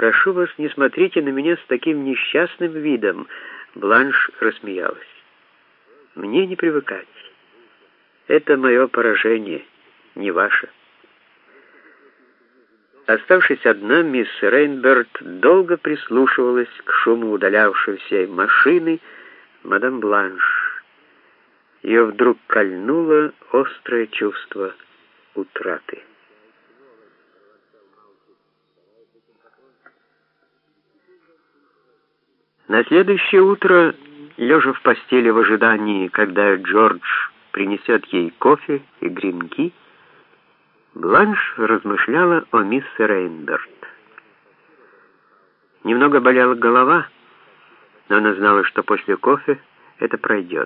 «Прошу вас, не смотрите на меня с таким несчастным видом», — Бланш рассмеялась. «Мне не привыкать. Это мое поражение, не ваше». Оставшись одна, мисс Рейнберт долго прислушивалась к шуму удалявшейся машины мадам Бланш. Ее вдруг кольнуло острое чувство утраты. На следующее утро, лежа в постели в ожидании, когда Джордж принесет ей кофе и гренки, Бланш размышляла о мисс Рейнберт. Немного болела голова, но она знала, что после кофе это пройдет.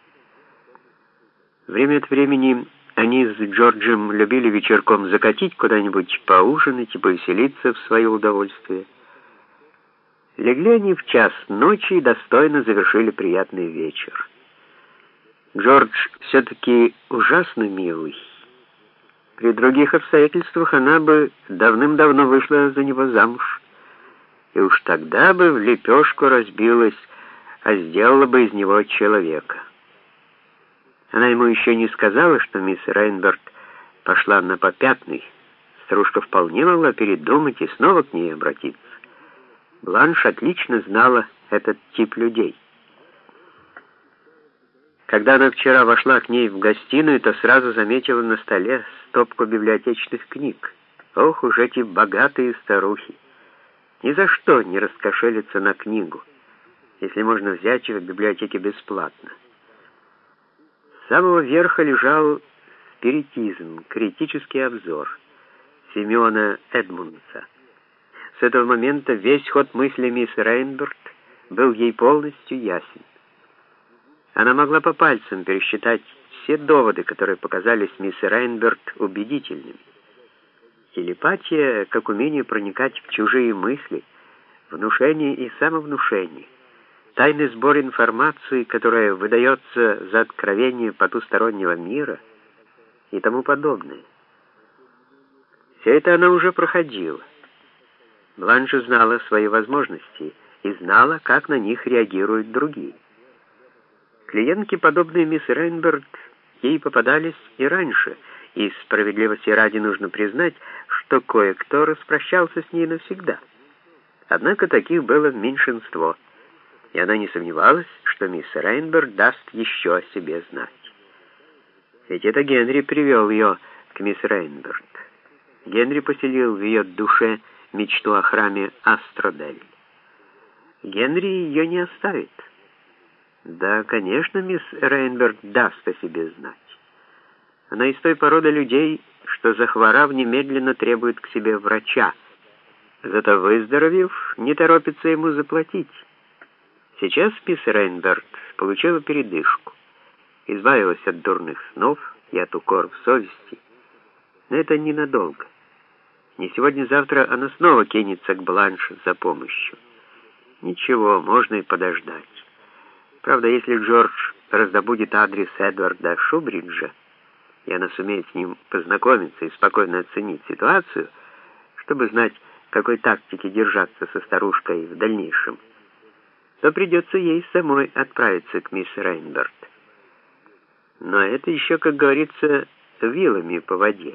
Время от времени они с Джорджем любили вечерком закатить куда-нибудь поужинать и повеселиться в свое удовольствие. Легли они в час ночи и достойно завершили приятный вечер. Джордж все-таки ужасно милый. При других обстоятельствах она бы давным-давно вышла за него замуж, и уж тогда бы в лепешку разбилась, а сделала бы из него человека. Она ему еще не сказала, что мисс Рейнберт пошла на попятный. Старушка вполне могла передумать и снова к ней обратиться. Бланш отлично знала этот тип людей. Когда она вчера вошла к ней в гостиную, то сразу заметила на столе стопку библиотечных книг. Ох уж эти богатые старухи! Ни за что не раскошелятся на книгу, если можно взять ее в библиотеке бесплатно. С самого верха лежал «Спиритизм. Критический обзор» Симеона Эдмундса. С этого момента весь ход мысли мисс Рейнберт был ей полностью ясен. Она могла по пальцам пересчитать все доводы, которые показались мисс Рейнберт убедительными. Телепатия, как умение проникать в чужие мысли, внушение и самовнушение, тайный сбор информации, которая выдается за откровение потустороннего мира и тому подобное. Все это она уже проходила. Бланш знала свои возможности и знала, как на них реагируют другие. Клиентки, подобные мисс Рейнберт, ей попадались и раньше, и справедливости ради нужно признать, что кое-кто распрощался с ней навсегда. Однако таких было меньшинство, и она не сомневалась, что мисс Рейнберт даст еще о себе знать. Ведь это Генри привел ее к мисс Рейнберт. Генри поселил в ее душе мечту о храме Астродель. Генри ее не оставит. Да, конечно, мисс Рейнберт даст о себе знать. Она из той породы людей, что, захворав, немедленно требует к себе врача, зато выздоровев, не торопится ему заплатить. Сейчас мисс Рейнберт получила передышку, избавилась от дурных снов и от укоров совести. Но это ненадолго. Не сегодня-завтра она снова кинется к Бланш за помощью. Ничего, можно и подождать. Правда, если Джордж раздобудет адрес Эдварда Шубриджа, и она сумеет с ним познакомиться и спокойно оценить ситуацию, чтобы знать, какой тактики держаться со старушкой в дальнейшем, то придется ей самой отправиться к мисс Рейнберт. Но это еще, как говорится, вилами по воде.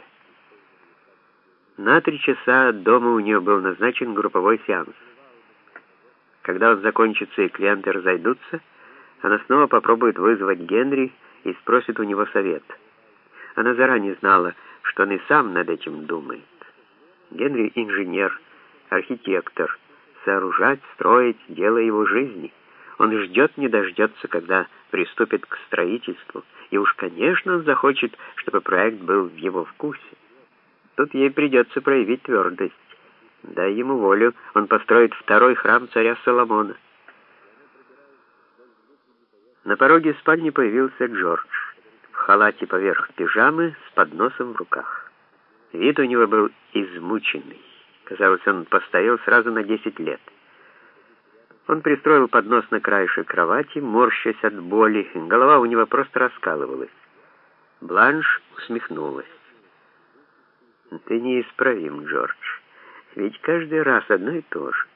На 3 часа дома у нее был назначен групповой сеанс. Когда он закончится и клиенты разойдутся, она снова попробует вызвать Генри и спросит у него совет. Она заранее знала, что он и сам над этим думает. Генри — инженер, архитектор. Сооружать, строить — дело его жизни. Он ждет не дождется, когда приступит к строительству. И уж, конечно, он захочет, чтобы проект был в его вкусе. Тут ей придется проявить твердость. Дай ему волю, он построит второй храм царя Соломона. На пороге спальни появился Джордж, в халате поверх пижамы, с подносом в руках. Вид у него был измученный. Казалось, он постарел сразу на 10 лет. Он пристроил поднос на краешек кровати, морщась от боли. Голова у него просто раскалывалась. Бланш усмехнулась. «Ты неисправим, Джордж. Ведь каждый раз одно и то же.